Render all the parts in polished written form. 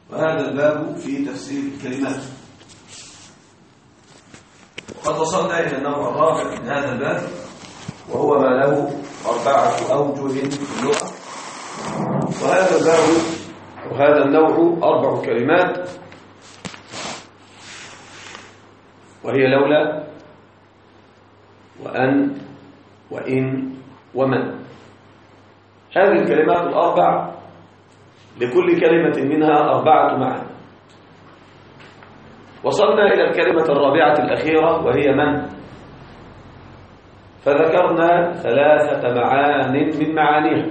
وهذا الباب في تفسير الكلمات. وقد وصلنا إلى النوع الرابع من هذا الباب، وهو ما له 4 أوجه في اللغة. وهذا الباب وهذا النوع 4 كلمات، وهي لولا وأن وإن ومن. هذه الكلمات ال4 لكل كلمة منها 4 معاني. وصلنا إلى الكلمة الرابعة الأخيرة وهي من، فذكرنا 3 معان من معانيها.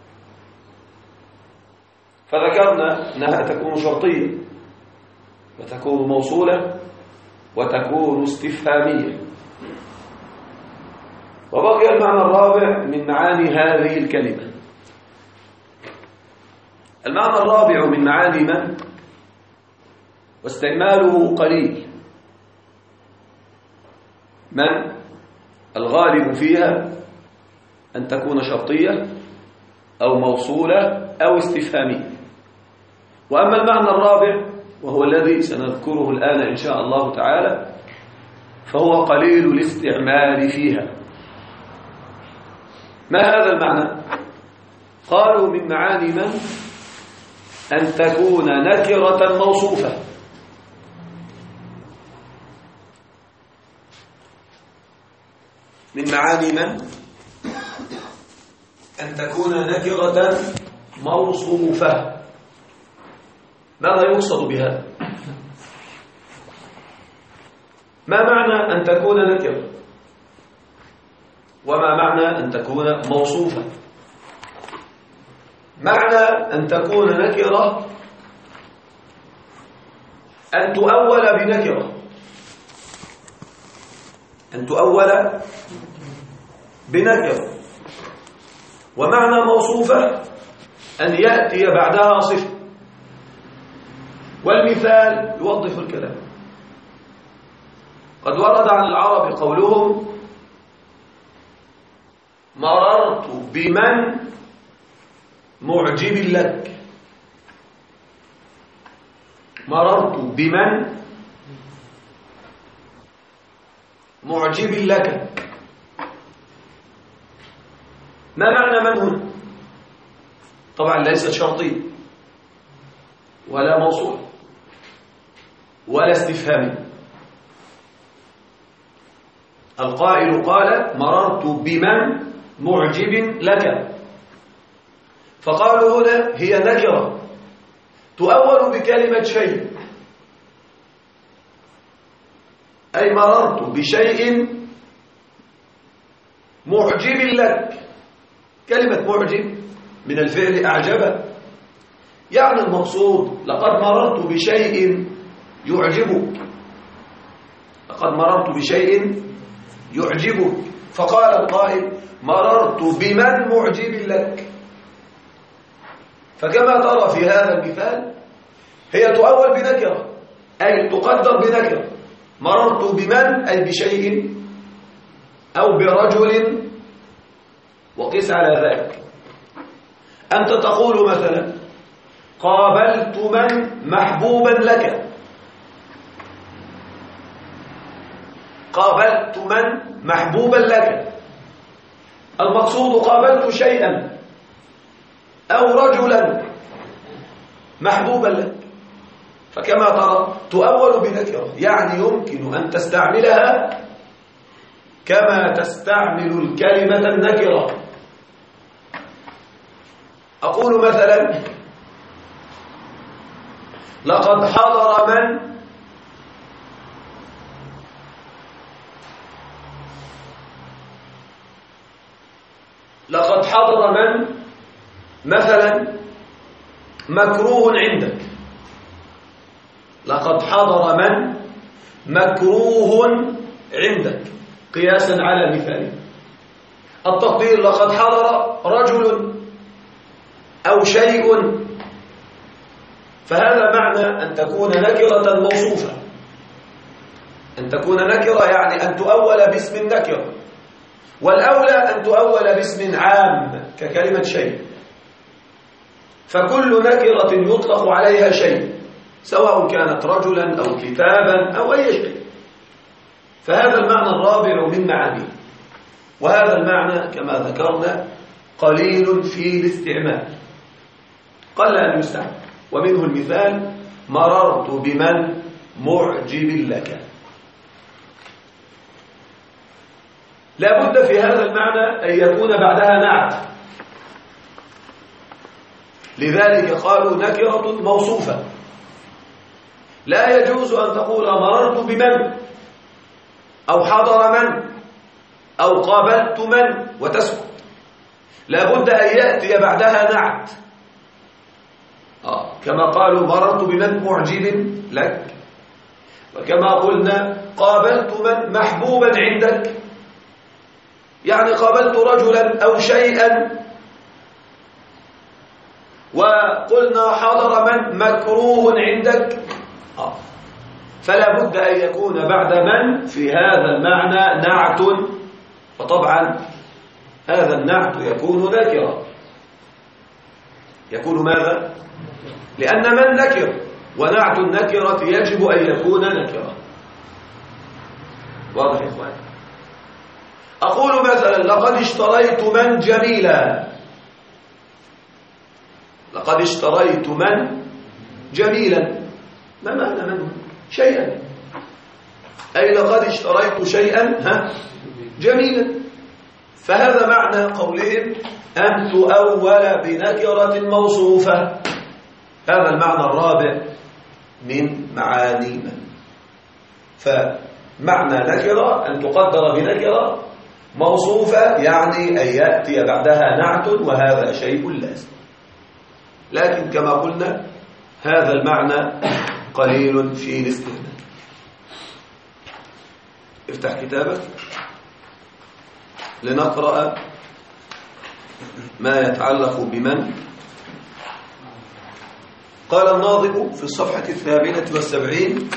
فذكرنا أنها تكون شرطية وتكون موصولة وتكون استفهامية. وبقي المعنى الرابع من معاني هذه الكلمة. المعنى الرابع من معاني من واستعماله قليل. من الغالب فيها أن تكون شرطية أو موصولة أو استفهامية. وأما المعنى الرابع وهو الذي سنذكره الآن إن شاء الله تعالى فهو قليل الاستعمال فيها. ما هذا المعنى؟ قالوا من معاني من أن تكون نكرة موصوفة. من معاني من أن تكون نكرة موصوفة. ماذا يقصد بها؟ ما معنى أن تكون نكرة؟ وما معنى أن تكون موصوفة؟ معنى أن تكون نكرة أن تؤول بنكرة، أن تؤول بنكرة. ومعنى موصوفة أن يأتي بعدها صفة. والمثال يوضح الكلام. قد ورد عن العرب قولهم مررت بمن معجب لك. مررت بمن معجب لك. ما معنى من هنا؟ طبعا ليست شرطية ولا موصول ولا استفهامي. القائل قال مررت بمن معجب لك، فقالوا هنا هي نكرة تؤول بكلمة شيء، أي مررت بشيء معجب لك. كلمة معجب من الفعل أعجب، يعني المقصود لقد مررت بشيء يعجبك، لقد مررت بشيء يعجبك. فقال القائل مررت بمن معجب لك. فكما ترى في هذا المثال هي تؤول بنكرة، أي تقدر بنكرة. مررت بمن أي بشيء أو برجل. وقس على ذلك أنت تقول مثلا قابلت من محبوبا لك. قابلت من محبوبا لك، المقصود قابلت شيئا أو رجلا محبوبا لك. فكما ترى تؤول بنكرة، يعني يمكن أن تستعملها كما تستعمل الكلمة النكرة. أقول مثلا لقد حضر من لقد حضر من مثلا مكروه عندك. لقد حضر من مكروه عندك قياسا على مثال. التقدير لقد حضر رجل أو شيء. فهذا معنى أن تكون نكرة موصوفة. أن تكون نكرة يعني أن تؤول باسم النكرة، والأولى أن تؤول باسم عام ككلمة شيء. فكل نكرة يطلق عليها شيء سواء كانت رجلا أو كتابا أو أي شيء. فهذا المعنى الرابع من معانيه، وهذا المعنى كما ذكرنا قليل في الاستعمال، قل أن يستعمل. ومنه المثال: مررت بمن معجب لك. لا بد في هذا المعنى أن يكون بعدها نعت، لذلك قالوا نكرة موصوفة. لا يجوز أن تقول مررت بمن أو حضر من أو قابلت من وتسكت، لا بد أن يأتي بعدها نعت. كما قالوا مررت بمن معجب لك، وكما قلنا قابلت من محبوبا عندك، يعني قابلت رجلا أو شيئا. وقلنا حضر من مكروه عندك، فلا بد أن يكون بعد من في هذا المعنى نعت. وطبعا هذا النعت يكون نكرة. يكون ماذا؟ لأن من نكر، ونعت النكرة يجب أن يكون نكرة. واضح يا إخوان؟ أقول مثلا لقد اشتريت من جميلا. لقد اشتريت من جميلا، ما معنى من؟ شيئا، أي لقد اشتريت شيئا جميلا. فهذا معنى قولهم أن تؤول بنكرة موصوفة. هذا المعنى الرابع من معاني من. فمعنى نكرة أن تقدر بنكرة موصوفة، يعني أن يأتي بعدها نعت، وهذا شيء لازم. لكن كما قلنا هذا المعنى قليل في الاستعمال. افتح كتابك لنقرأ ما يتعلق بمن. قال الناظم في الصفحة 78: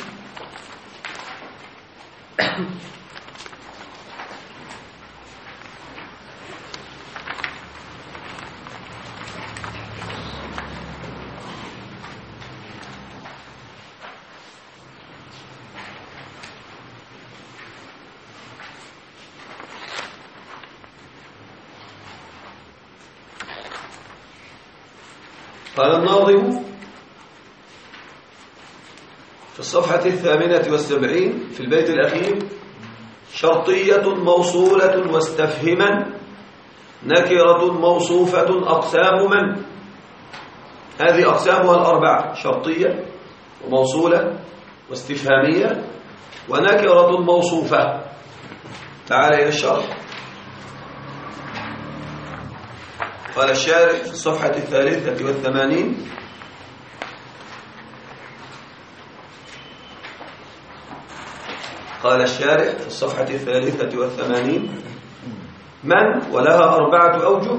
قال الناظم في الصفحة 78 في البيت الأخير: شرطية موصولة واستفهما نكرة موصوفة أقسام من. هذه أقسامها الأربعة: شرطية وموصولة واستفهامية ونكرة موصوفة. تعال إلى الشرح. قال الشارح في الصفحة 83: قال الشارح في الصفحة 83: من ولها 4 أوجه.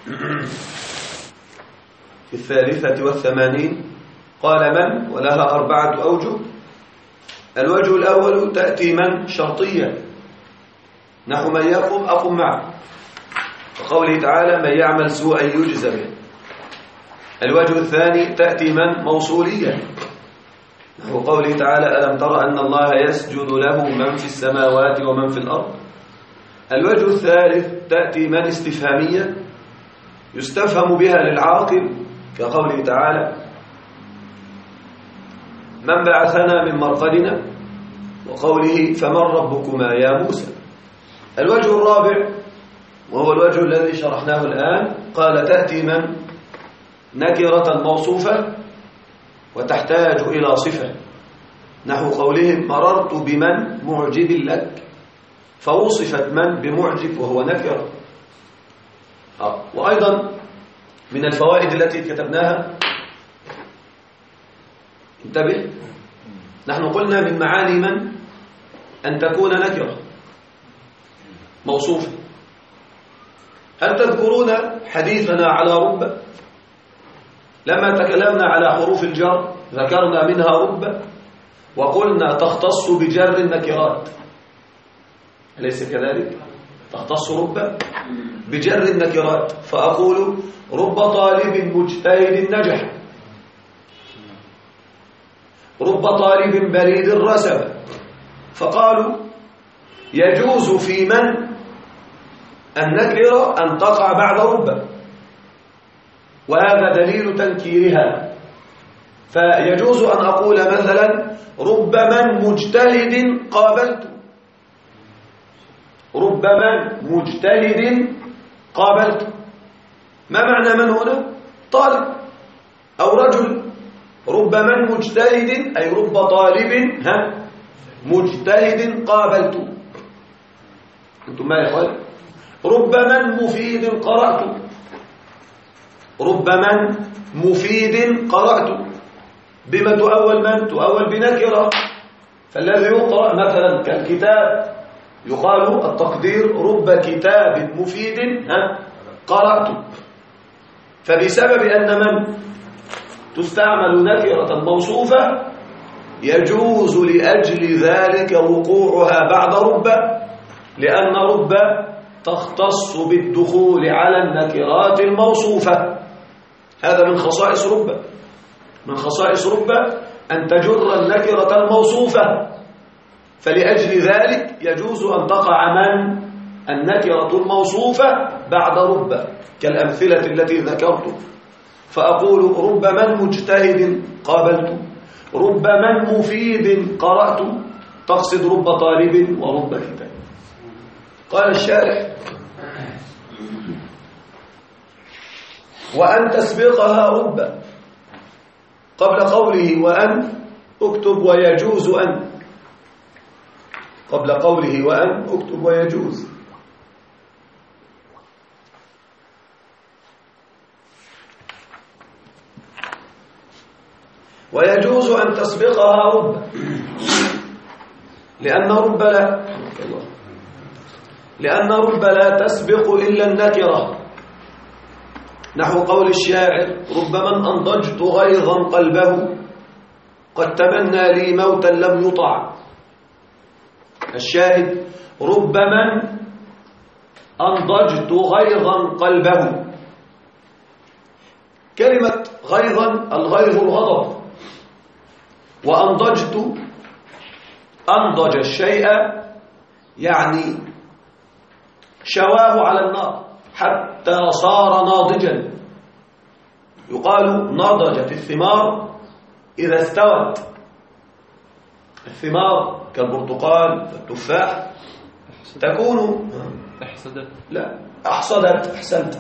في 83 قال من ولها 4 أوجه. الوجه الأول: تأتي من شرطية، نحو من يقوم أقم معه، وقوله تعالى من يعمل سوءا يجزى به. الوجه الثاني: تأتي من موصولية، نحو قوله تعالى ألم تر أن الله يسجد له من في السماوات ومن في الأرض. الوجه الثالث: تأتي من استفهامية يستفهم بها للعاقل، كقوله تعالى من بعثنا من مرقدنا، وقوله فمن ربكما يا موسى. الوجه الرابع وهو الوجه الذي شرحناه الآن، قال تأتي من نكرة موصوفة وتحتاج إلى صفة، نحو قولهم مررت بمن معجب لك، فوصفت من بمعجب وهو نكرة. وأيضا من الفوائد التي كتبناها، انتبه، نحن قلنا من معاني من أن تكون نكرة موصوفة. هل تذكرون حديثنا على رب؟ لما تكلمنا على حروف الجر ذكرنا منها رب، وقلنا تختص بجر النكرات، أليس كذلك؟ تختص رب بجر النكرات، فأقول رب طالب مجتهد نجح، رب طالب بريد رسب. فقالوا يجوز في من النكرة أن تقع بعد رب، وهذا دليل تنكيرها. فيجوز أن أقول مثلا رب من مجتهد قابلت، رب من مجتهد قابلت. ما معنى من هنا؟ طالب أو رجل. رب من مجتهد أي رب طالب مجتهد قابلت. أنتم ما يقول رب من مفيد قرأت، رب من مفيد قرأت. بما تؤول من؟ تؤول بنكرة. فالذي يقرأ مثلا كالكتاب يقال التقدير رب كتاب مفيد قرأت. فبسبب أن من تستعمل نكرة موصوفة يجوز لأجل ذلك وقوعها بعد رب، لأن رب تختص بالدخول على النكرات الموصوفة. هذا من خصائص رب، من خصائص رب أن تجر النكرة الموصوفة. فلأجل ذلك يجوز أن تقع من النكرة الموصوفة بعد رب كالأمثلة التي ذكرت. فأقول رب من مجتهد قابلت، رب من مفيد قرأت، تقصد رب طالب ورب كتاب. قال الشارح وأن تسبقها رب قبل قوله وأن اكتب ويجوز أن، قبل قوله وأن اكتب ويجوز. ويجوز أن تسبقها رب لأن رب لا تسبق إلا النكرة. نحو قول الشاعر رب من أنضجت غيظا قلبه قد تمنى لي موتا لم يطع. الشاهد رب من أنضجت غيظا قلبه. كلمة غيظا الغيظ الغضب، وأنضجت أنضج الشيء يعني شواه على النار حتى صار ناضجا. يقال نضجت الثمار إذا استوت. الثمار كالبرتقال والتفاح تكون أحصدت، لا أحصدت، أحسنت.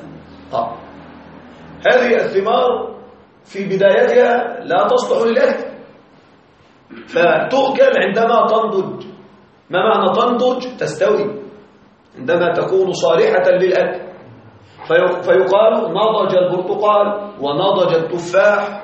هذه الثمار في بدايتها لا تصلح للأكل، فتؤكل عندما تنضج. ما معنى تنضج؟ تستوي، عندما تكون صالحة للأكل. فيقال نضج البرتقال ونضج التفاح.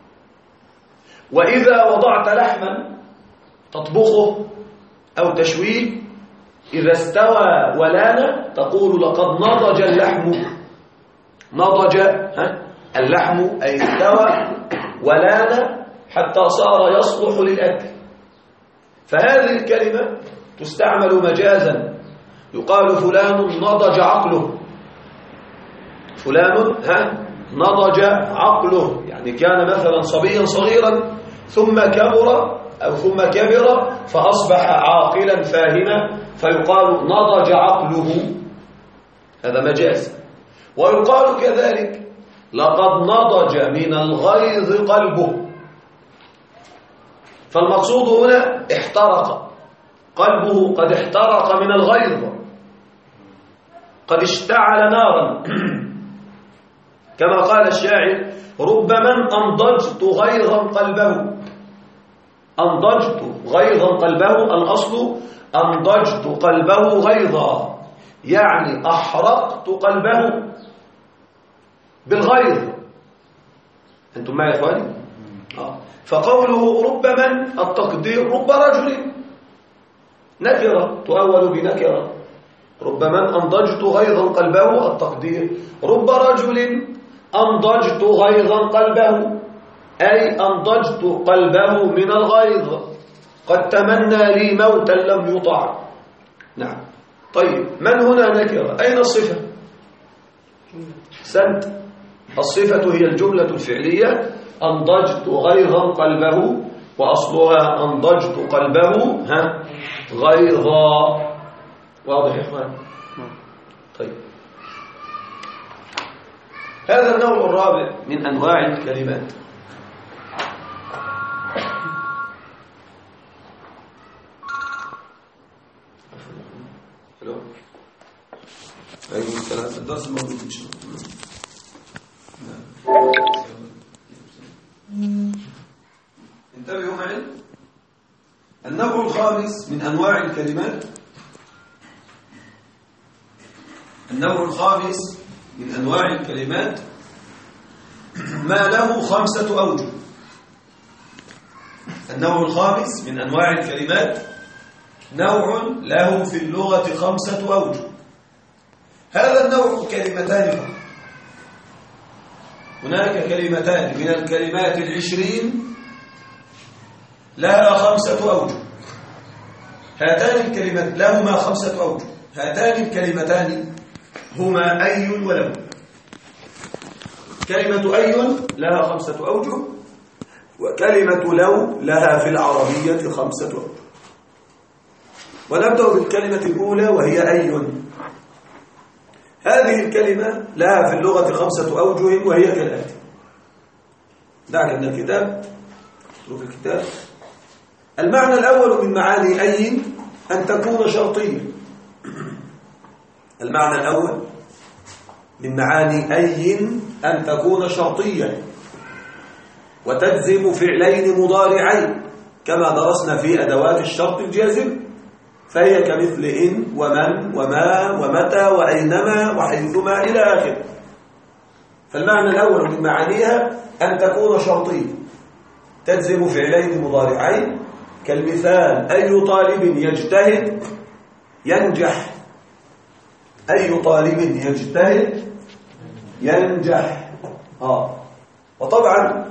وإذا وضعت لحما تطبخه أو تشويه إذا استوى ولان تقول لقد نضج اللحم. نضج اللحم أي استوى ولان حتى صار يصلح للأكل. فهذه الكلمة تستعمل مجازا. يقال فلان نضج عقله، فلان نضج عقله، يعني كان مثلا صبيا صغيرا ثم كبر فأصبح عاقلا فاهما، فيقال نضج عقله. هذا مجاز. ويقال كذلك لقد نضج من الغيظ قلبه. فالمقصود هنا احترق قلبه، قد احترق من الغيظ، قد اشتعل نارا. كما قال الشاعر رب من أنضجت غيظا قلبه. أنضجت غيظا قلبه، الأصل أنضجت قلبه غيظا، يعني أحرقت قلبه بالغيظ. أنتم معي يا إخواني؟ فقوله رب من التقدير رب رجل، نكرة تؤول بنكرة. رب من أنضجت غيظا قلبه التقدير رب رجل أنضجت غيظا قلبه، أي أنضجت قلبه من الغيظ قد تمنى لي موتا لم يطع. نعم. طيب من هنا نكرة؟ أين الصفة؟ الصفة هي الجملة الفعلية أنضجت غيظا قلبه وأصلها أنضجت قلبه غيظا. واضح يا إخوان؟ طيب، هذا النوع الرابع من أنواع الكلمات. الدرس الموجود إن شاء الله. انتبهوا معي. النوع الخامس من أنواع الكلمات، النوع الخامس من أنواع الكلمات ما له 5 أوجه. النوع الخامس من أنواع الكلمات نوع له في اللغة 5 أوجه. هذا النوع كلمتان فقط. هناك كلمتان من الكلمات 20 لها 5 أوجه. هاتان الكلمات لهما 5 أوجه. هاتان الكلمتان هما أي ولو. كلمة أي لها 5 أوجه، وكلمة لو لها في العربية 5 أوجه. ونبدأ بالكلمة الأولى وهي أي. هذه الكلمة لها في اللغة 5 أوجه وهي كالآتي. دعك من الكتاب، اترك الكتاب. المعنى الأول من معاني أي أن تكون شرطية. المعنى الأول من معاني أي أن تكون شرطية وتجزم فعلين مضارعين كما درسنا في أدوات الشرط الجازم، فهي كمثل إن ومن وما ومتى وأينما وحيثما إلى آخره. فالمعنى الأول من معانيها أن تكون شرطية تجزم فعلين مضارعين، كالمثال أي طالب يجتهد ينجح. أي طالب يجتهد ينجح. وطبعا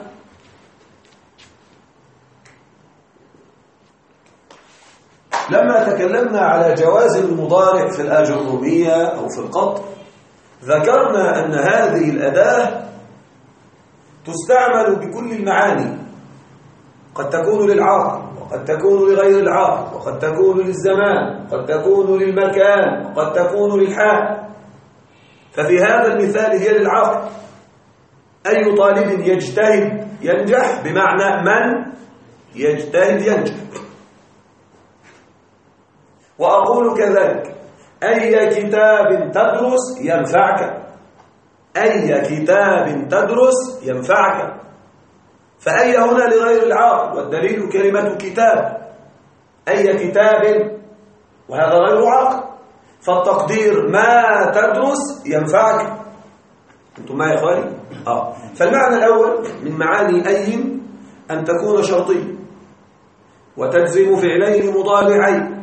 لما تكلمنا على جواز المضارع في الآجرومية أو في القط، ذكرنا أن هذه الأداة تستعمل بكل المعاني، قد تكون للعاقل وقد تكون لغير العاقل وقد تكون للزمان وقد تكون للمكان وقد تكون للحال. ففي هذا المثال هي للعاقل. أي طالب يجتهد ينجح بمعنى من يجتهد ينجح. وأقول كذلك أي كتاب تدرس ينفعك. أي كتاب تدرس ينفعك. فأي هنا لغير العاقل، والدليل كلمة كتاب. أي كتاب، وهذا غير عاقل، فالتقدير ما تدرس ينفعك. أنتم معي يا إخواني؟ فالمعنى الأول من معاني أي أن تكون شرطية وتجزم فعلين مضارعين،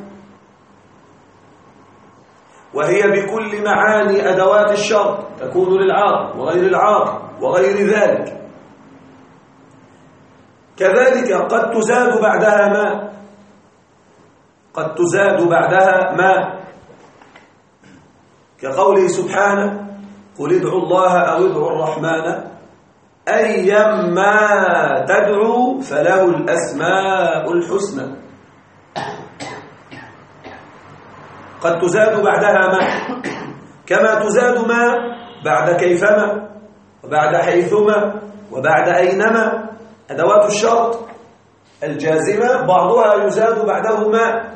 وهي بكل معاني أدوات الشرط، تكون للعاقل وغير العاقل وغير ذلك. كذلك قد تزاد بعدها ما، قد تزاد بعدها ما، كقوله سبحانه قل ادعوا الله أو ادعوا الرحمن أيما تدعوا فله الأسماء الحسنى. قد تزاد بعدها ما، كما تزاد ما بعد كيفما وبعد حيثما وبعد أينما. أدوات الشرط الجازمة بعضها يزاد بعده ما.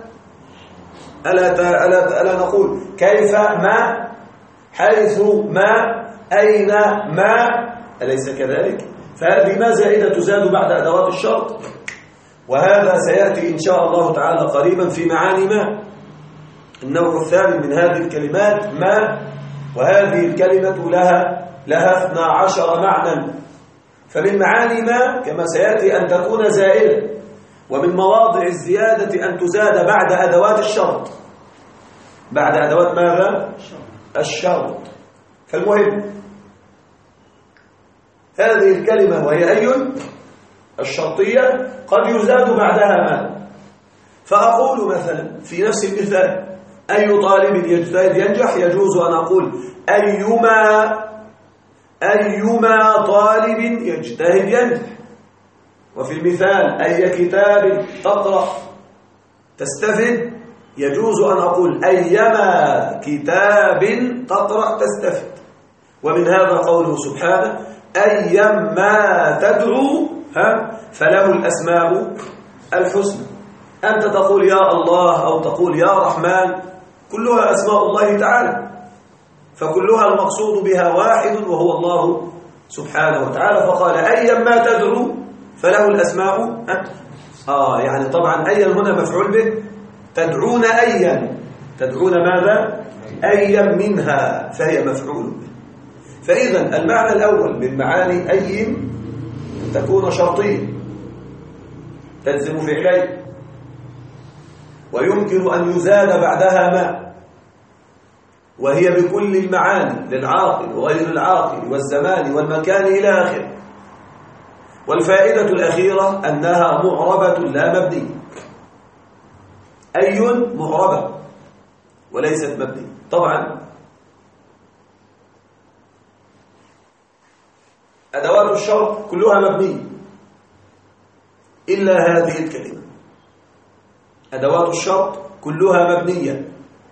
ألا نقول كيف ما، حيث ما، أين ما، أليس كذلك؟ فهذه ما زائدة تزاد بعد أدوات الشرط، وهذا سيأتي إن شاء الله تعالى قريبا في معاني ما. النوع الثامن من هذه الكلمات ما، وهذه الكلمة لها 12 معنى. فمن معاني ما كما سيأتي أن تكون زائدة، ومن مواضع الزيادة أن تزاد بعد أدوات الشرط. بعد أدوات ماذا؟ الشرط. فالمهم هذه الكلمة وهي أي الشرطية قد يزاد بعدها ما. فأقول مثلا في نفس المثال أي طالب يجتهد ينجح، يجوز أن أقول أيما طالب يجتهد ينجح، وفي المثال أي كتاب تقرأ تستفد يجوز أن أقول أيما كتاب تقرأ تستفد. ومن هذا قوله سبحانه أيما تدعو فله الأسماء الحسنى. أنت تقول يا الله أو تقول يا رحمن، كلها أسماء الله تعالى، فكلها المقصود بها واحد وهو الله سبحانه وتعالى. فقال أيما تدعو فله الأسماء يعني طبعا أيا هنا مفعول به، تدعون أيا، تدعون ماذا؟ أيا منها، فهي مفعول به. فإذا المعنى الأول من معاني أي أن تكون شرطية تلزم فعلين، ويمكن أن يزاد بعدها ما، وهي بكل المعاني للعاقل وغير العاقل والزمان والمكان إلى آخره. والفائدة الأخيرة أنها معربة لا مبنية. أي معربة وليست مبنية. طبعا أدوات الشرط كلها مبنية إلا هذه الكلمة. أدوات الشرط كلها مبنية،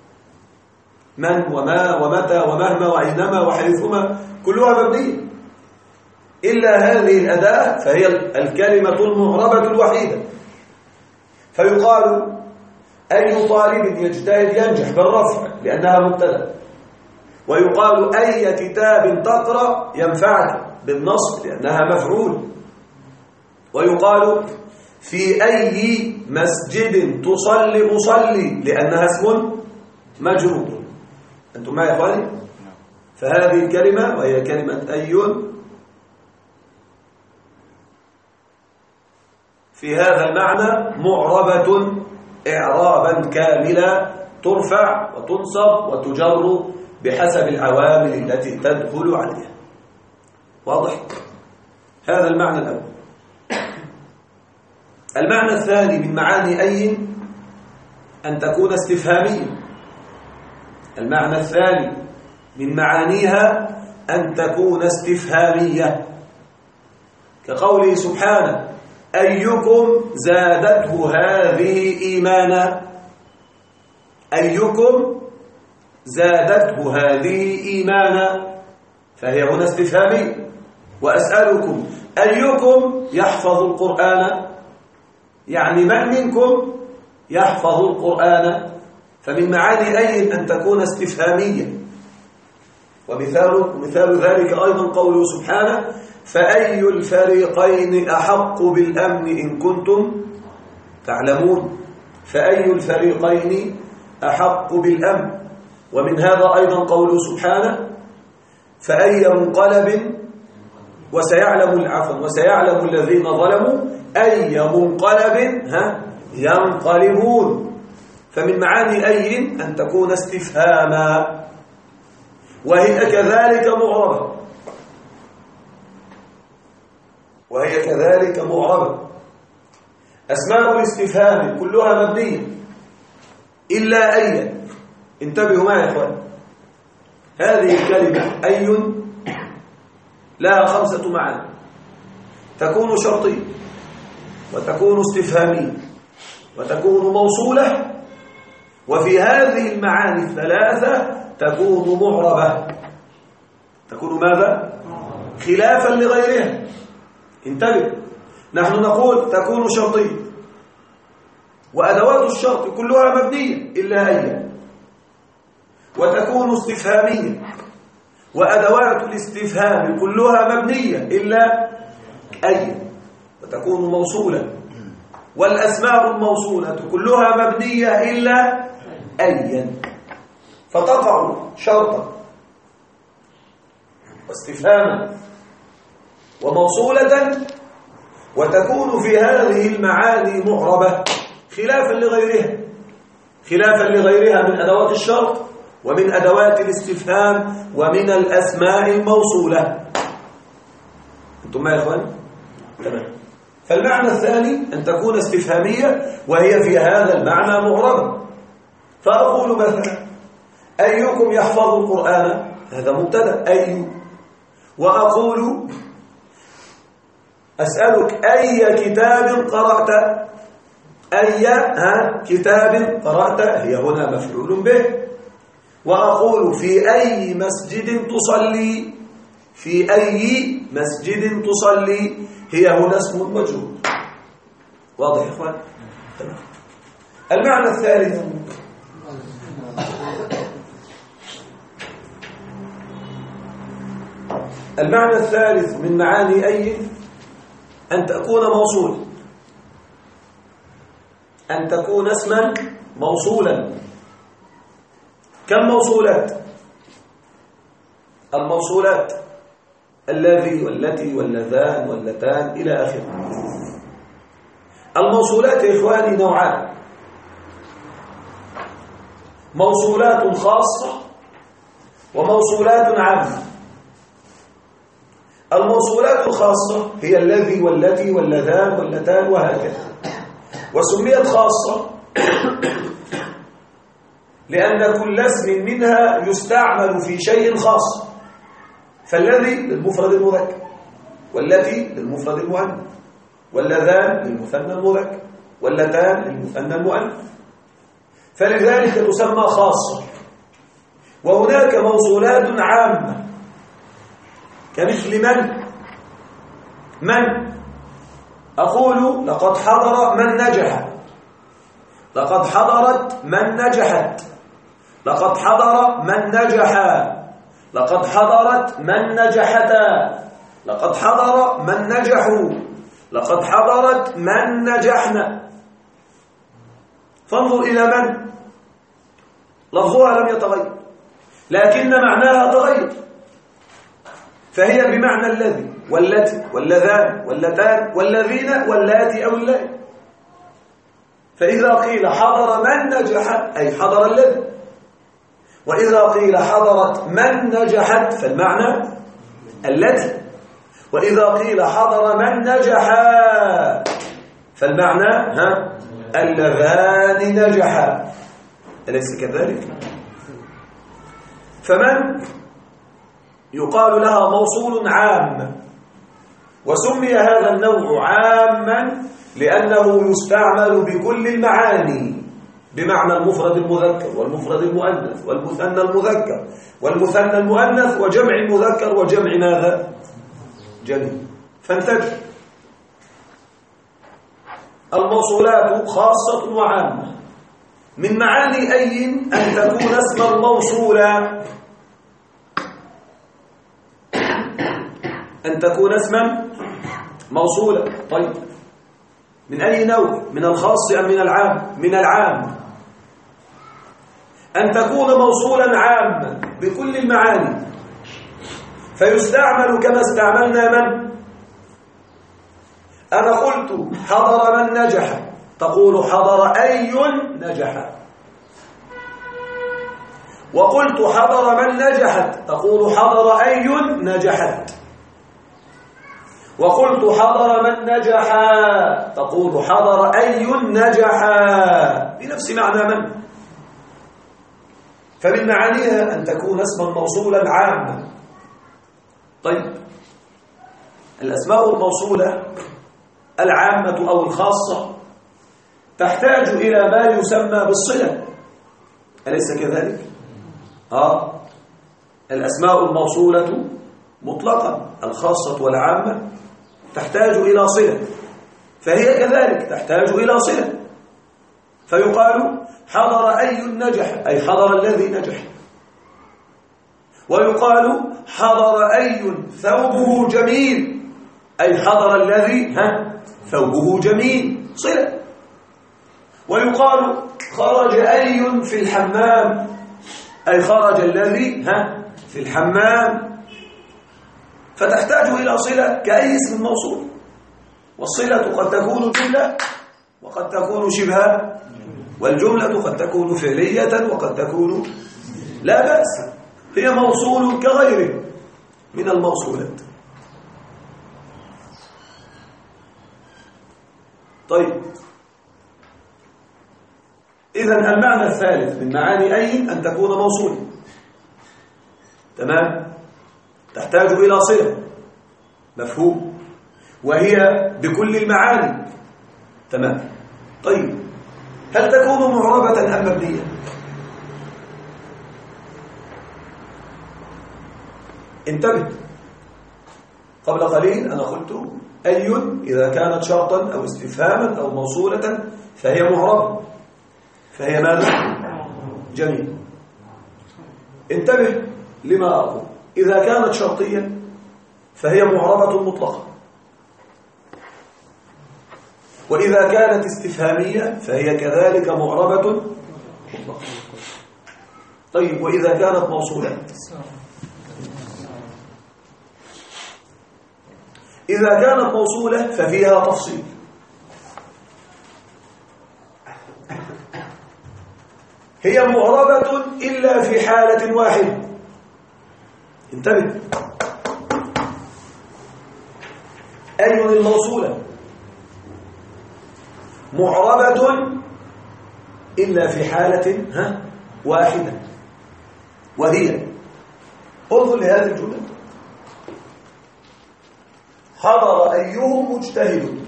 من وما ومتى ومهما وأينما وحيثما كلها مبنية إلا هذه الأداة، فهي الكلمة المعربة الوحيدة. فيقال أي طالب يجتهد ينجح بالرفع لأنها مبتدأ، ويقال أي كتاب تقرأ ينفعك بالنصب لأنها مفعول، ويقال في أي مسجد تصلي أصلي لأنها اسم مجرور. أنتم معي يا إخواني؟ فهذه الكلمة وهي كلمة أي في هذا المعنى معربة إعرابا كاملا ترفع وتنصب وتجر بحسب العوامل التي تدخل عليها. واضح؟ هذا المعنى الأول. المعنى الثاني من معاني أي أن تكون استفهامية. المعنى الثاني من معانيها أن تكون استفهامية، كقوله سبحانه أيكم زادته هذه إيمانا. أيكم زادته هذه إيمانا، فهي هنا استفهامية. وأسألكم أيكم يحفظ القرآن، يعني من منكم يحفظ القرآن. فمن معاني أي أن تكون استفهامية. ومثال ذلك أيضا قوله سبحانه فأي الفريقين أحق بالأمن إن كنتم تعلمون. فأي الفريقين أحق بالأمن. ومن هذا أيضا قوله سبحانه فأي منقلب وسيعلم الذين ظلموا أي منقلب ينقلبون. فمن معاني أي أن تكون استفهاما، وهي كذلك معربة. أسماء الاستفهام كلها مبنية إلا أي. انتبهوا معي يا إخوان، هذه الكلمة أي لها 5 معاني، تكون شرطية وتكون استفهامية وتكون موصولة، وفي هذه المعاني الثلاثة تكون معربة. تكون ماذا؟ خلافا لغيرها. انتبه، نحن نقول تكون شرطية وأدوات الشرط كلها مبنية إلا أي، وتكون استفهامية وأدوات الاستفهام كلها مبنية إلا أي، وتكون موصولة، والأسماء الموصولة كلها مبنية إلا أيا، فتقع شرطا واستفهاما وموصولة، وتكون في هذه المعاني معربة خلافا لغيرها من أدوات الشرط ومن أدوات الاستفهام ومن الأسماء الموصولة. أنتم ما يا إخوان؟ تمام. فالمعنى الثاني أن تكون استفهامية وهي في هذا المعنى معربة. فأقول مثلا أيكم يحفظ القرآن، هذا مبتدأ أي، وأقول أسألك أي كتاب قرأت؟ أي كتاب قرأت هي هنا مفعول به. وأقول في أي مسجد تصلي؟ في أي مسجد تصلي هي هنا اسم مجرور. واضح يا إخوان؟ المعنى الثالث المعنى الثالث من معاني أي أن تكون موصولا، أن تكون اسما موصولا. كم موصولات؟ الموصولات الذي والتي واللذان واللتان إلى آخره. الموصولات يا إخواني نوعان: موصولات خاصة وموصولات عامة. الموصولات الخاصة هي الذي والتي واللذان واللتان وهكذا، وسميت خاصة لأن كل اسم منها يستعمل في شيء خاص، فالذي للمفرد المذكر، والتي للمفرد المؤنث، واللذان للمثنى المذكر، واللتان للمثنى المؤنث، فلذلك تسمى خاصة. وهناك موصولات عامة كمثل من أقول لقد حضر من نجح، لقد حضرت من نجحت، لقد حضر من نجح، لقد حضرت من نجحتا، لقد حضر من نجحوا، لقد حضرت من نجحنا. فانظر إلى من لفظها لم يتغير لكن معناها تغير، فهي بمعنى الذي والتي واللذان واللتان والذين واللاتي أو اللائي. فإذا قيل حضر من نجح أي حضر الذي، وإذا قيل حضرت من نجحت فالمعنى التي، وإذا قيل حضر من نجحا فالمعنى اللذان نجحا. أليس كذلك؟ فمن يقال لها موصول عام، وسمي هذا النوع عاما لأنه يستعمل بكل المعاني، بمعنى المفرد المذكر والمفرد المؤنث والمثنى المذكر والمثنى المؤنث وجمع المذكر وجمع ماذا؟ جميع. فانتبه، الموصولات خاصة وعامة. من معاني أي أن تكون اسما موصولا، أن تكون اسما موصولا. طيب من أي نوع؟ من الخاص أم من العام؟ من العام. أن تكون موصولا عاما بكل المعاني، فيستعمل كما استعملنا من. أنا قلت حضر من نجح، تقول حضر أي نجح. وقلت حضر من نجحت، تقول حضر أي نجحت. وقلت حضر من نجحا، تقول حضر أي نجحا، بنفس معنى من. فمن معانيها أن تكون اسما موصولا عاما. طيب الأسماء الموصولة العامة أو الخاصة تحتاج إلى ما يسمى بالصلة، أليس كذلك؟ الأسماء الموصولة مطلقا الخاصة والعامة تحتاج إلى صلة، فهي كذلك تحتاج إلى صلة. فيقال حضر أي نجح أي حضر الذي نجح، ويقال حضر أي ثوبه جميل أي حضر الذي ثوبه جميل، صلة. ويقال خرج أي في الحمام أي خرج الذي في الحمام. فتحتاج إلى صلة كأي اسم موصول، والصلة قد تكون جملة وقد تكون شبها، والجملة قد تكون فعلية وقد تكون لا بأس، هي موصول كغيره من الموصولات. طيب إذن المعنى الثالث من معاني أي أن تكون موصولة، تمام، تحتاج إلى صلة، مفهوم. وهي بكل المعاني. تمام. طيب هل تكون معربة أم مبنية؟ انتبه، قبل قليل أنا قلت أي إذا كانت شرطا أو استفهاما أو موصولة فهي معربة، فهي ماذا؟ جميل. انتبه لما أقول، إذا كانت شرطية فهي معربة مطلقة، وإذا كانت استفهامية فهي كذلك معربة مطلقة. طيب وإذا كانت موصولة؟ إذا كانت موصولة ففيها تفصيل. هي معربة إلا في حالة واحدة. انتبه، أي الموصولة معربة إلا في حالة واحدة، وهي، انظر لهذه الجملة: حضر أيهم مجتهد،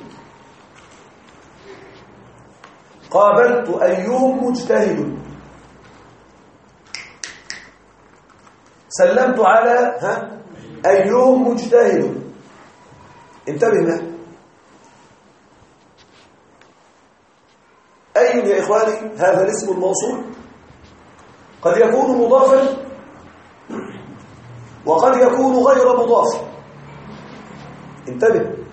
قابلت أيهم مجتهد، سلمت على أيهم مجتهد. انتبه معي، أي يا إخواني هذا الاسم الموصول قد يكون مضافا وقد يكون غير مضاف. انتبه،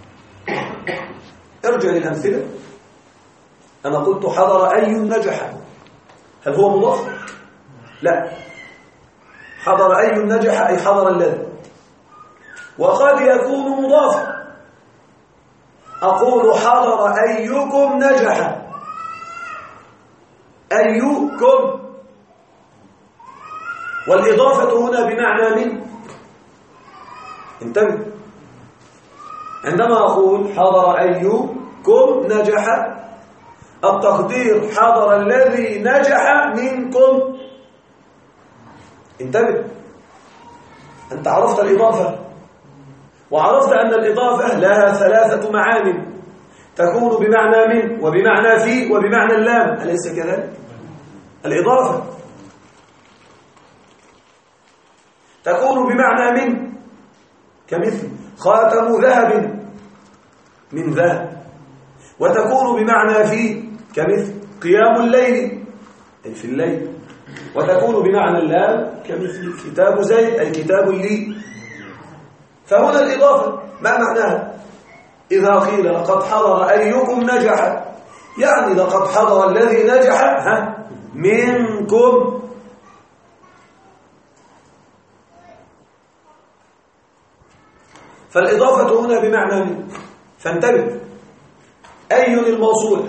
ارجع للأمثلة. أنا قلت حضر أي نجح، هل هو مضاف؟ لا، حضر أي نجح أي حضر الذي، وقد يكون مضافا. أقول حضر أيكم نجح، أيكم، والإضافة هنا بمعنى من. انتبه، عندما أقول حضر أيكم نجح، التقدير حضر الذي نجح منكم. انتبه، أنت عرفت الإضافة، وعرفت أن الإضافة لها ثلاثة معاني، تكون بمعنى من وبمعنى في وبمعنى اللام، أليس كذلك؟ الإضافة تكون بمعنى من، كمثل خاتم ذهب من ذهب، وتكون بمعنى في، كمثل قيام الليل أي في الليل، وتكون بمعنى اللام كمثل كتاب زيد أي كتاب لي. فهنا الإضافة ما معناها؟ إذا قيل لقد حضر أيكم نجح، يعني لقد حضر الذي نجح منكم. فالإضافة هنا بمعنى من. فانتبه، أي الموصول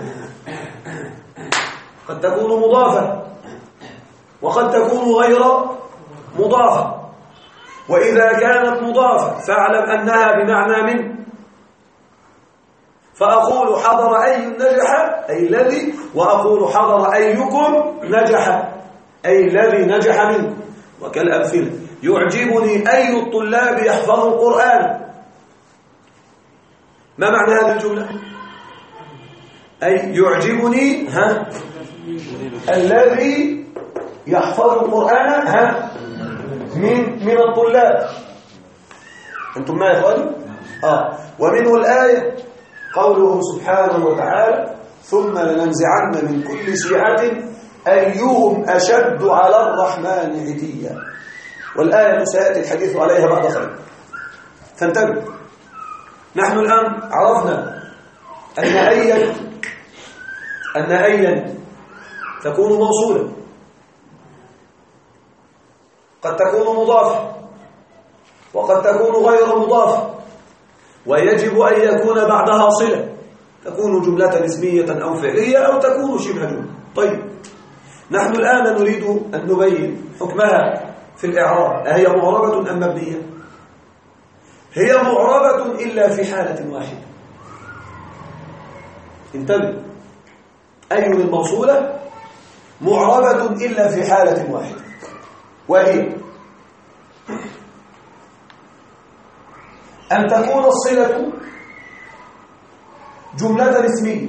قد تكون مضافة وقد تكون غير مضافة، وإذا كانت مضافة فاعلم أنها بمعنى من. فأقول حضر أي نجح أي الذي، وأقول حضر أيكم نجح أي الذي نجح منكم. وكالأمثلة: يعجبني أي الطلاب يحفظ القرآن. ما معنى هذه الجملة؟ أي يعجبني الذي يحفظ القرآن من الطلاب. أنتم ما يا إخواني؟ ومنه الآية قوله سبحانه وتعالى: ثم لننزعن من كل شيعة أيهم أشد على الرحمن عتيا. والآية سيأتي الحديث عليها بعد قليل. فانتبه، نحن الآن عرفنا أن أيا تكون موصولة، قد تكون مضافة وقد تكون غير مضافة، ويجب أن يكون بعدها صلة، تكون جملة اسمية أو فعلية أو تكون شبه جملة. طيب، نحن الآن نريد أن نبين حكمها في الإعراب. أهي معربة أم مبنية؟ هي معربة إلا في حالة واحدة. انتبه، أي الموصولة معربة إلا في حالة واحدة، وهي أن تكون الصلة جملة اسمية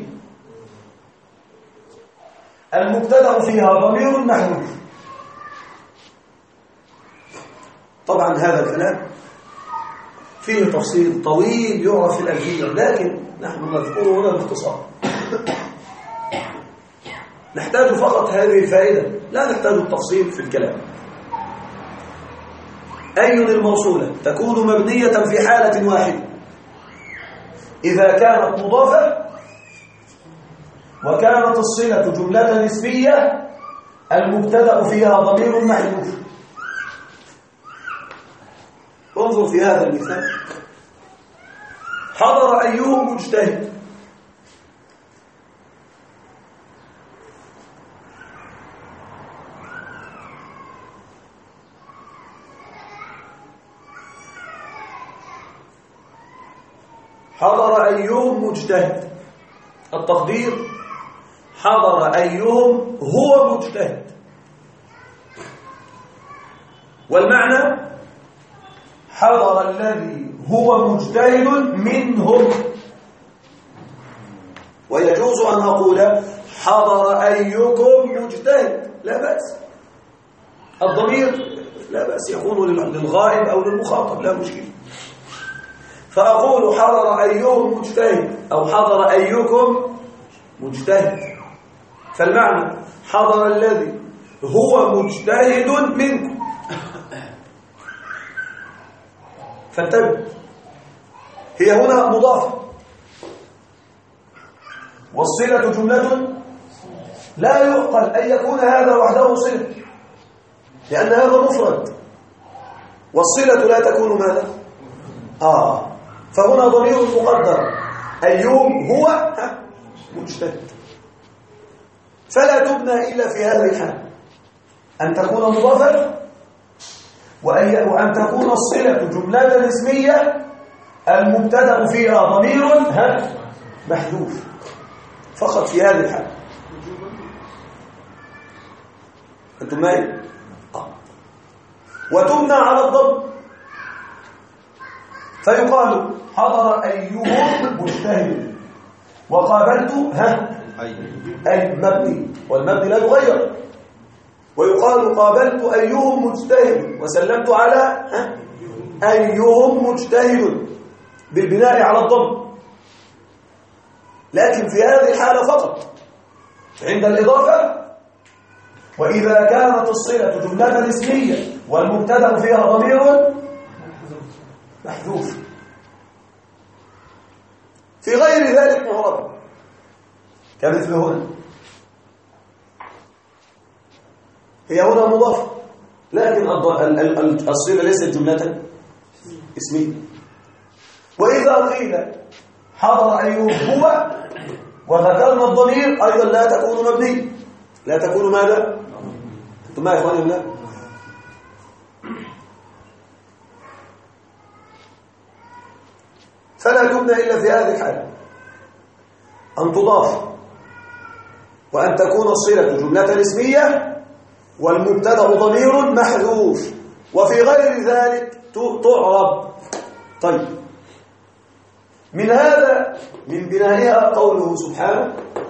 المبتدأ فيها ضمير محذوف. طبعا هذا الكلام فيه تفصيل طويل يعرف في الألفية، لكن نحن نذكره هنا باختصار. نحتاج فقط هذه الفائدة، لا نحتاج التفصيل في الكلام. أي الموصولة تكون مبنية في حالة واحدة إذا كانت مضافة وكانت الصلة جملة نسبية المبتدأ فيها ضمير محذوف. انظر في هذا المثال: حضر أيهم مجتهد. حضر أيهم مجتهد، التقدير حضر أيهم هو مجتهد، والمعنى حضر الذي هو مجتهد منهم. ويجوز أن أقول حضر أيكم مجتهد، لا بأس. الضمير لا بأس يكون للغائب أو للمخاطب، لا مشكلة. فأقول حضر أيهم مجتهد أو حضر أيكم مجتهد، فالمعنى حضر الذي هو مجتهد منكم. فانتبه، هي هنا مضافة والصلة جملة لا يعقل أن يكون هذا وحده صلة، لأن هذا مفرد والصلة لا تكون ماذا؟ فهنا ضمير مقدر أيهم هو مجتهد، فلا تبنى إلا في هذه الحال، أن تكون مضافة وأن تكون الصلة جملة اسمية المبتدأ فيها ضمير محذوف، فقط في هذه الحال. أنتم معي؟ وتبنى على الضم، فيقال حضر أيهم مجتهد وقابلت أي مبني، والمبني لا يغير، ويقال قابلت أيهم مجتهد وسلمت على أيهم مجتهد بالبناء على الضم. لكن في هذه الحالة فقط عند الإضافة، وإذا كانت الصلة جملة اسمية والمبتدأ فيها ضمير محذوف، في غير ذلك معرب كمثل هنا. هي هنا مضافة لكن الصلة ليست جملة اسمية. وإذا قيل حضر أيهم هو وذكرنا الضمير أيضا لا تكون مبنية، لا تكون ماذا؟ أنتم ما يا إخواني الله؟ فلا تبنى إلا في هذه الحالة، أن تضاف وأن تكون الصلة جملة اسمية والمبتدأ ضمير محذوف، وفي غير ذلك تعرب. طيب، من هذا من بنائها قوله سبحانه: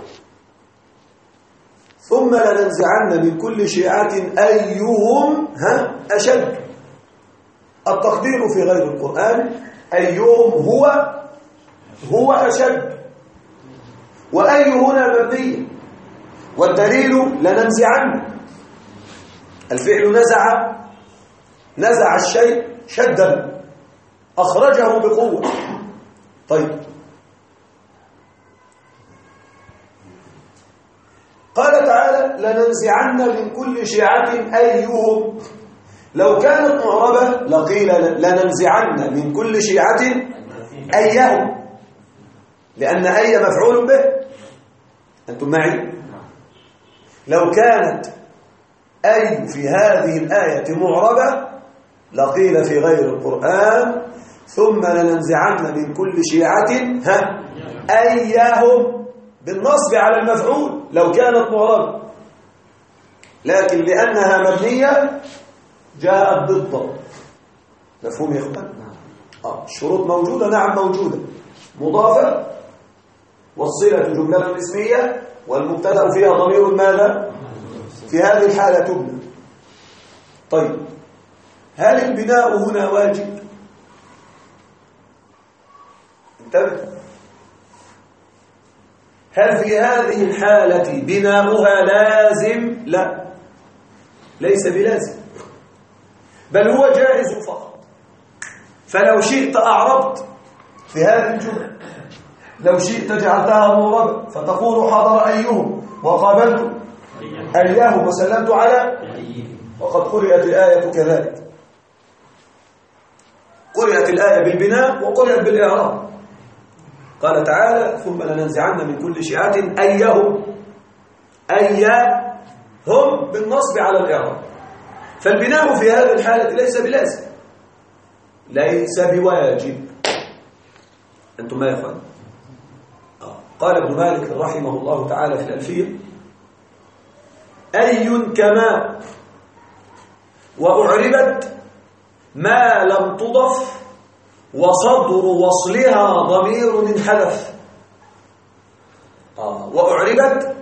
ثم لننزعن من كل شيعة أيهم أشد. التقدير في غير القرآن أيهم هو أشد، وأي هنا مبني، والدليل لننزعن. الفعل نزع الشيء شدا، أخرجه بقوة. طيب، قال تعالى لننزعن من كل شيعة أيهم. لو كانت معربة لقيل لننزعن من كل شيعة أيهم، لأن أي مفعول به. أنتم معي؟ لو كانت أي في هذه الآية معربة لقيل في غير القرآن ثم لننزعن من كل شيعة أيهم بالنصب على المفعول لو كانت معربة، لكن لأنها مبنية جاءت ضد. مفهوم يا اخوان؟ الشروط موجودة، نعم موجودة، مضافة والصلة جملة اسمية والمبتدأ فيها ضمير ماذا؟ في هذه الحالة تبنى. طيب هل البناء هنا واجب؟ انتبه، هل في هذه الحالة بناؤها لازم؟ لا، ليس بلازم، بل هو جائز فقط. فلو شئت أعربت في هذه الجملة، لو شئت جعلتها موربة فتقول حضر أيهم وقابلت أيهم وسلمت على، وقد قرأت الآية كذلك، قرأت الآية بالبناء وقرأت بالإعراب. قال تعالى ثم لننزعن من كل شيعة أيهم، أيهم بالنصب على الإعراب. فالبناء في هذه الحالة ليس بلازم، ليس بواجب. أنتم ما يا إخوان؟ قال ابن مالك رحمه الله تعالى في الألفية: أي كما وأعربت ما لم تضف وصدر وصلها ضمير انحذف. وأعربت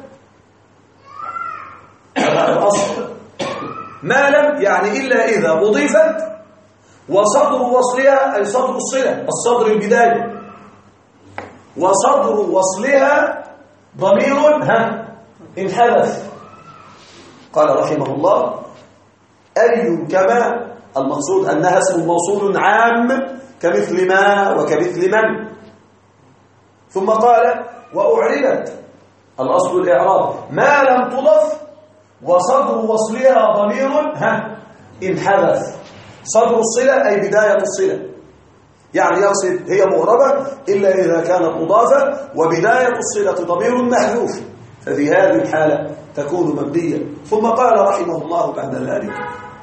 الأصل ما لم يعني إلا إذا أضيفت، وصدر وصلها أي صدر الصلة، الصدر البداية، وصدر وصلها ضمير انحذف. قال رحمه الله: أي كما، المقصود أنها اسم موصول عام كمثل ما وكمثل من. ثم قال: وأعربت الأصل الإعراب ما لم تضف وصدر وصلها ضمير انحذف. صدر الصلة أي بداية الصلة، يعني يقصد هي مغربة إلا إذا كانت مضافة وبداية الصلة ضمير محذوف، ففي هذه الحالة تكون مبنية. ثم قال رحمه الله بعد ذلك: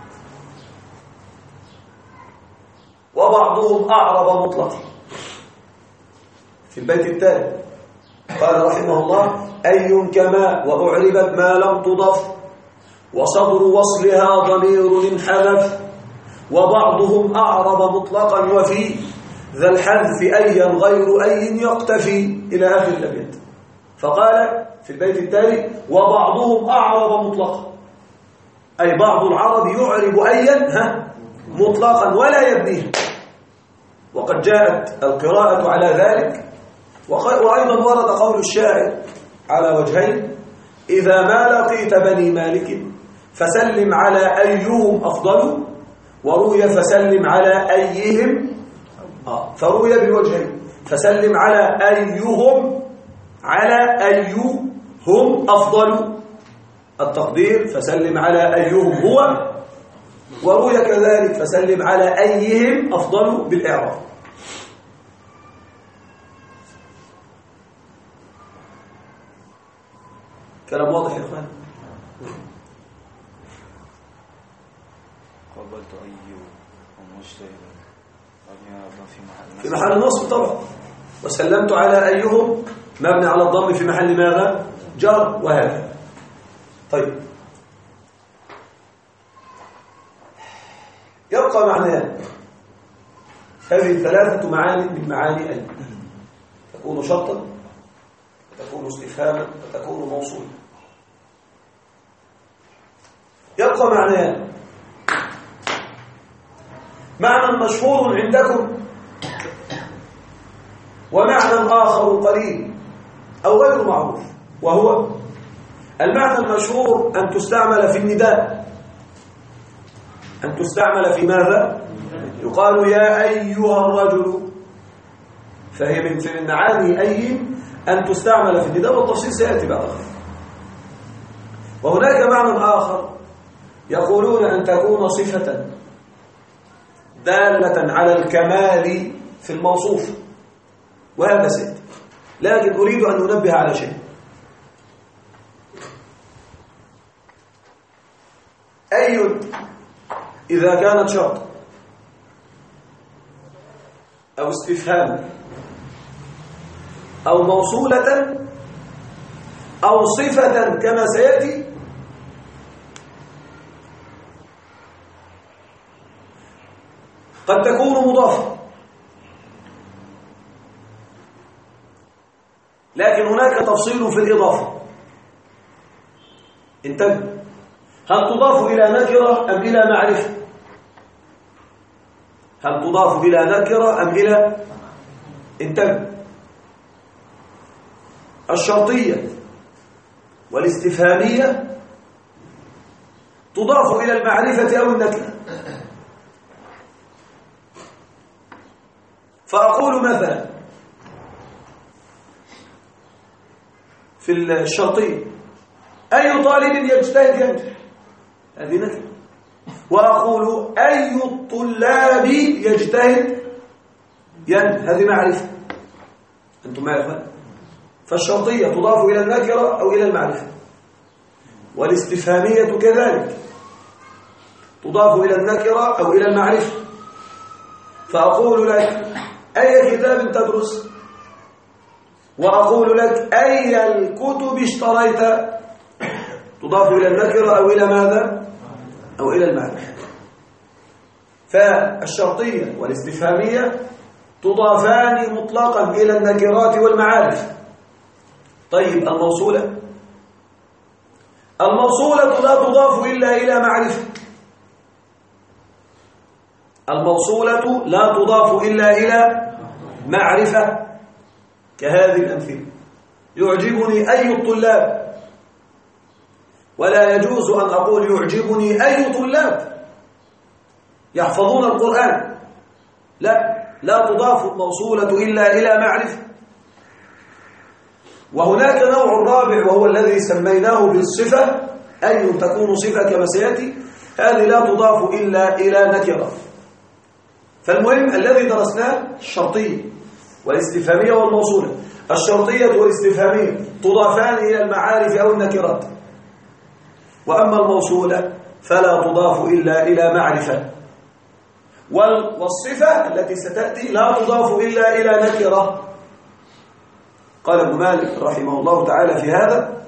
وبعضهم أعرب مطلقا. في البيت التالي قال رحمه الله: أي كما وأعربت ما لم تضف وصدر وصلها ضمير انحذف، وبعضهم أعرب مطلقا وفي ذا الحذف أيا غير أي يقتفي، إلى آخر الأبيات. فقال في البيت التالي: وبعضهم أعرب مطلقا، أي بعض العرب يعرب أيا مطلقا ولا يبنيه. وقد جاءت القراءة على ذلك، وأيضا ورد قول الشاعر على وجهين: إذا ما لقيت بني مالك فسلم على أيهم أفضل، وروي فسلم على أيهم، فروي بالوجهين: فسلم على أيهم، على أيهم أفضل، التقدير فسلم على أيهم هو، وروي كذلك فسلم على أيهم أفضل بالإعراب. كلام واضح يا إخوان؟ قابلت أي ومجتهد في محل نصب طبعا. وسلمت على أيهم مبني على الضم في محل ماذا؟ جر، وهذا. طيب يبقى معنيان. هذه ثلاثة معاني من معاني أي، تكون شرطا وتكون استفهاما وتكون موصولا. يبقى معنيان: معنى مشهور عندكم ومعنى آخر قليل أو غير معروف، وهو المعنى المشهور أن تستعمل في النداء، أن تستعمل في ماذا؟ يقال يا أيها الرجل، فهي من معاني أي أن تستعمل في النداء، والتفصيل سيأتي بعد ذلك. وهناك معنى آخر يقولون أن تكون صفة دالة على الكمال في الموصوف، وهذا سيأتي. لكن أريد أن ننبه على شيء: أي إذا كانت شرط أو استفهام أو موصولة أو صفة كما سيأتي، قد تكون مضافة، لكن هناك تفصيل في الإضافة. انتبه، هل تضاف إلى نكرة أم إلى معرفة؟ هل تضاف إلى نكرة أم إلى، انتبه، الشرطية والاستفهامية تضاف إلى المعرفة أو النكرة. فأقول مثلا في الشرطية أي طالب يجتهد ينجح، هذه نكرة. وأقول أي الطلاب يجتهد ينجح، هذه معرفة. أنتم معي يا أخوان؟ فالشرطية تضاف إلى النكرة أو إلى المعرفة، والاستفهامية كذلك تضاف إلى النكرة أو إلى المعرفة. فأقول لك أي كتاب تدرس، وأقول لك أي الكتب اشتريت، تضاف إلى النكرة أو إلى ماذا؟ أو إلى المعرفة. فالشرطية والاستفهامية تضافان مطلقا إلى النكرات والمعارف. طيب الموصولة، الموصولة لا تضاف إلا إلى معرفة. الموصولة لا تضاف إلا إلى معرفة، كهذه الأمثلة: يعجبني أي الطلاب، ولا يجوز أن أقول يعجبني أي طلاب يحفظون القرآن. لا تضاف الموصولة إلا إلى معرفة. وهناك نوع رابع وهو الذي سميناه بالصفة، أي تكون صفة كما سيأتي، هذه لا تضاف إلا إلى نكرة. فالمهم الذي درسناه الشرطية والاستفهامية والموصولة. الشرطية والاستفهامية تضافان إلى المعارف أو النكرات، وأما الموصولة فلا تضاف إلا إلى معرفة. والصفة التي ستأتي لا تضاف إلا إلى نكرة. قال ابن مالك رحمه الله تعالى في هذا: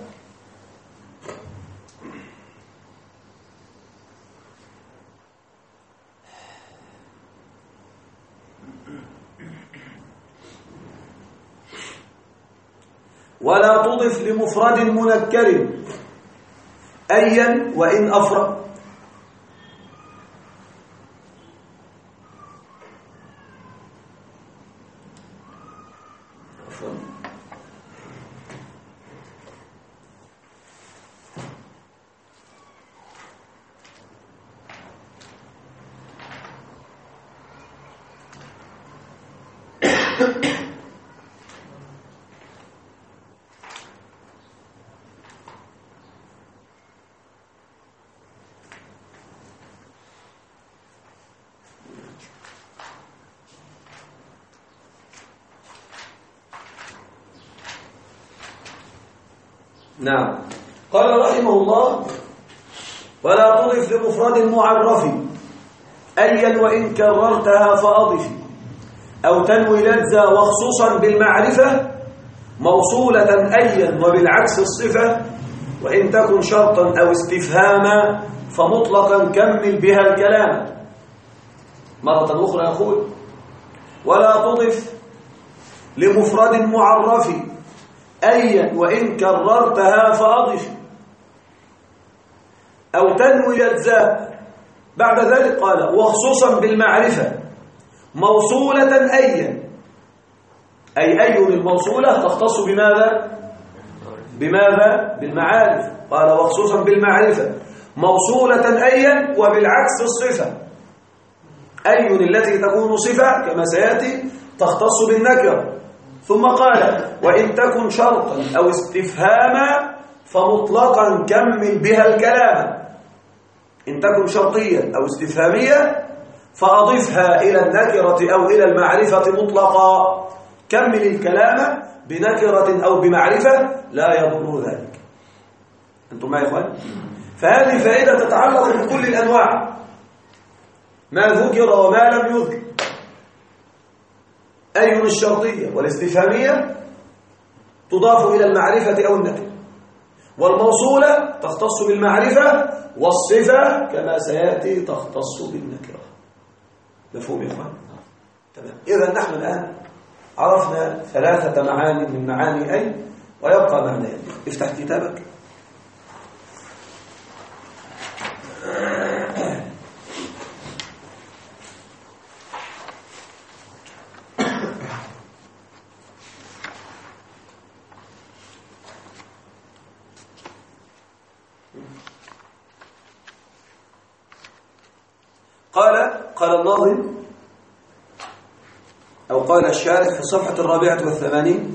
ولا تضف لمفرد منكر أيا وإن أفرد. نعم. قال رحمه الله: ولا تضف لمفرد معرف أيا وإن كررتها فأضف، أو تنوي لذا وخصوصا بالمعرفة موصولة أيا وبالعكس الصفة، وإن تكن شرطا أو استفهاما فمطلقا كمل بها الكلام. مرة أخرى يقول: ولا تضف لمفرد معرف أيا وإن كررتها فأضف، أو تنوي الأجزاء. بعد ذلك قال: وخصوصا بالمعرفة موصولة أيا، أي الموصولة تختص بماذا؟ بالمعارف. قال: وخصوصا بالمعرفة موصولة أيا وبالعكس الصفة. أي التي تكون صفة كما سيأتي تختص بالنكرة. ثم قال: وإن تكن شرطا أو استفهاما فمطلقا كمل بها الكلام. إن تكن شرطية أو استفهامية فأضفها إلى النكرة أو إلى المعرفة مطلقا، كمل الكلام بنكرة أو بمعرفة لا يضر ذلك. أنتم معي يا إخوان؟ فهذه فائدة تتعلق بكل الأنواع، ما ذكر وما لم يذكر. أي الشرطية والاستفهامية تضاف إلى المعرفة أو النكرة، والموصولة تختص بالمعرفة، والصفة كما سيأتي تختص بالنكرة. مفهوم يا إخوان؟ تمام. إذا نحن الآن عرفنا 3 معاني من معاني أي، ويبقى معنى. افتح كتابك. قال الناظم أو قال الشارح في الصفحة 84،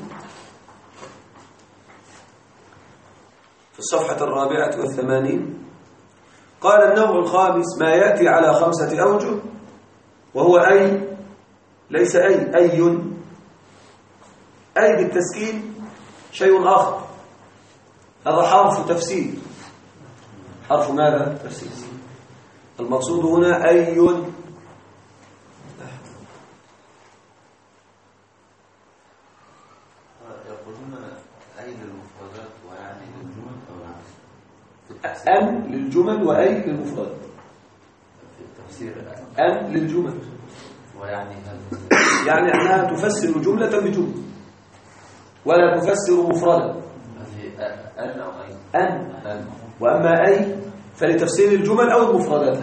في الصفحة 84 قال: النوع الخامس ما يأتي على 5 أوجه، وهو أي، ليس أي بالتسكين شيء آخر. هذا حرف تفسير. حرف ماذا؟ تفسير. المقصود هنا أي. يقولون أي للمفردات ويعني للجمل أو أن للجمل وأي للمفرد. في التفسير أن للجمل ويعني يعني أنها تفسر جملة بجملة ولا تفسر مفردا. أن أو أي؟ أن. وأما أي فلتفسير الجمل أو المفردات.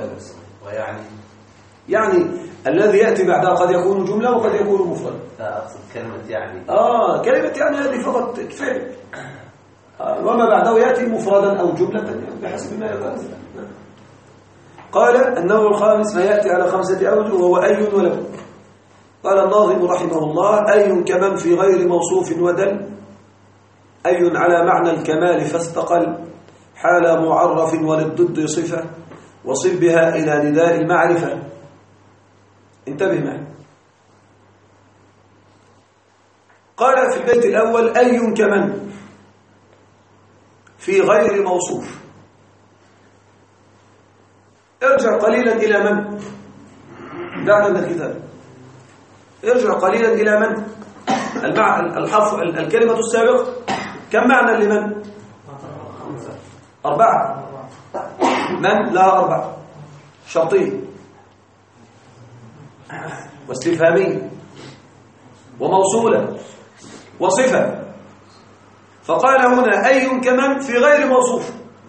يعني الذي يأتي بعدها قد يكون جملة وقد يكون مفرد. لا أقصد كلمة يعني. كلمة يعني هذه فقط كفاية. وما بعده يأتي مفردا أو جملة بحسب ما يكون. قال: النوع الخامس ما يأتي على 5 أوجه، وهو أي ولو. قال الناظم رحمه الله: أي كمن في غير موصوف ودل، أي على معنى الكمال فاستقل، حال معرف وللضد صفة، وصل بها إلى نداء المعرفة. انتبه معي. قال في البيت الأول: أي كمن في غير موصوف. ارجع قليلا إلى من؟ دعنا من الكتاب. ارجع قليلا إلى من؟ الكلمة السابقة كم معنى لمن؟ 4. من؟ لا 4. شرطية واستفهامية وموصولة وصفة. فقال هنا: أي كمن في غير موصوف،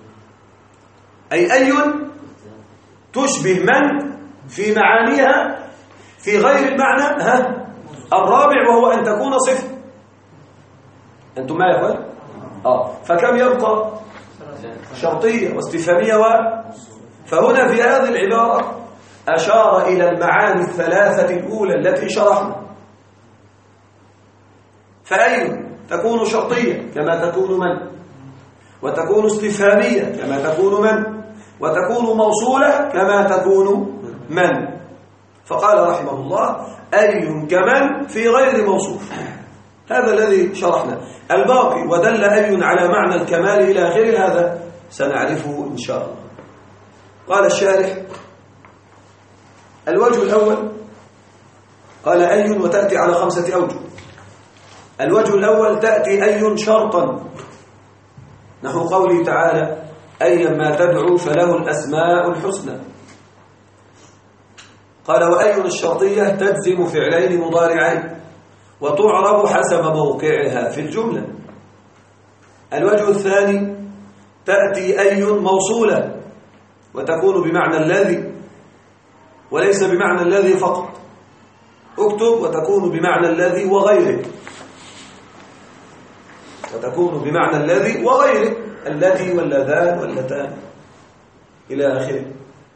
أي تشبه من في معانيها في غير المعنى الرابع، وهو أن تكون صفة. أنتم ما يقول؟ فكم يبقى؟ شرطية واستفهامية فهنا في هذه العبارة أشار إلى المعاني الثلاثة الأولى التي شرحنا. فأي تكون شرطية كما تكون من، وتكون استفهامية كما تكون من، وتكون موصولة كما تكون من. فقال رحمه الله: أي كمن في غير موصوف. هذا الذي شرحنا. الباقي ودل أي على معنى الكمال إلى آخره، هذا سنعرفه إن شاء الله. قال الشارح: الوجه الأول، قال أي وتأتي على 5 أوجه. الوجه الأول: تأتي أي شرطا، نحو قوله تعالى: أيما تدعو فله الأسماء الحسنى. قال: وأي الشرطية تجزم فعلين مضارعين وتعرب حسب موقعها في الجملة. الوجه الثاني: تأتي أي موصولة وتكون بمعنى الذي وليس بمعنى الذي فقط. اكتب: وتكون بمعنى الذي وغيره. وتكون بمعنى الذي وغيره، الذي واللذان واللتان إلى آخره.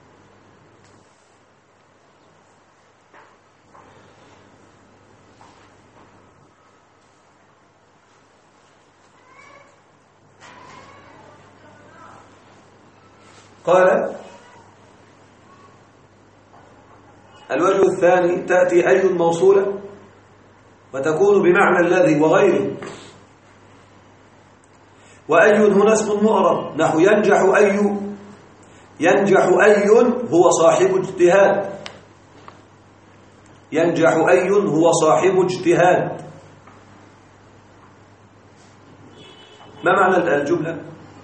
قال: الوجه الثاني: تأتي أي موصولة وتكون بمعنى الذي وغيره. وأي هنا اسم معرب، نحو ينجح أي. ينجح أي هو صاحب اجتهاد. ينجح أي هو صاحب اجتهاد. ما معنى الجملة؟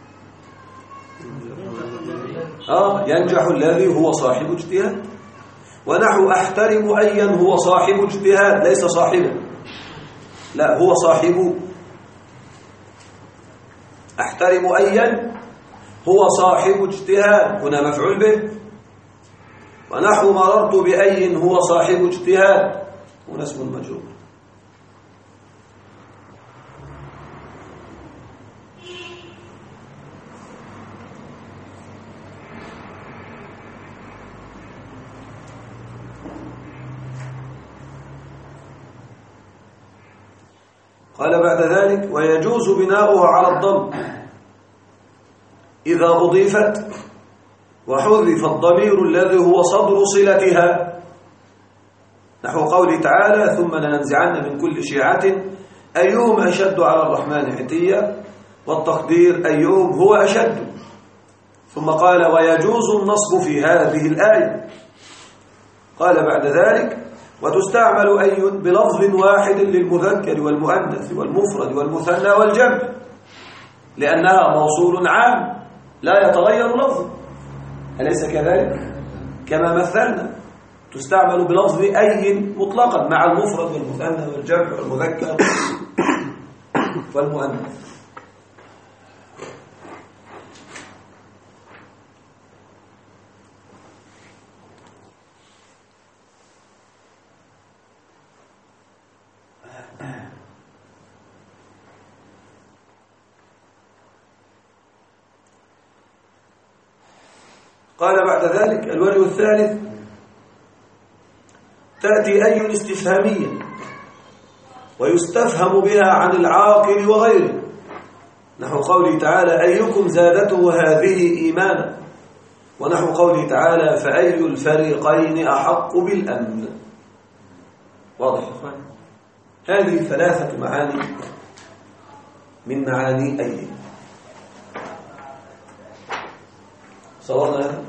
ينجح الذي هو صاحب اجتهاد. ونحو أحترم أيا هو صاحب اجتهاد، ليس صاحبا. لا، هو صاحب. أحترم أيا هو صاحب اجتهاد، هنا مفعول به. ونحو مررت بأي هو صاحب اجتهاد، هنا اسم المجرور. قال بعد ذلك: ويجوز بناؤه على الضم إذا أضيفت وحذف الضمير الذي هو صدر صلتها، نحو قوله تعالى: ثم لننزعن من كل شيعة أيهم أشد على الرحمن عتيا، والتقدير أيهم هو أشد. ثم قال: ويجوز النصب في هذه الآية. قال بعد ذلك: وتستعمل أي بلفظ واحد للمذكر والمؤنث والمفرد والمثنى والجمع، لأنها موصول عام لا يتغير لفظه، أليس كذلك؟ كما مثلنا، تستعمل بلفظ أي مطلقا مع المفرد والمثنى والجمع والمذكر والمؤنث. قال بعد ذلك: الوجه الثالث: تأتي أي استفهامية ويستفهم بها عن العاقل وغيره، نحو قوله تعالى: أيكم زادته هذه إيمانا، ونحو قوله تعالى: فأي الفريقين أحق بالأمن. واضح يا إخوان؟ هذه ثلاثة معاني من معاني أي. صورنا هذا؟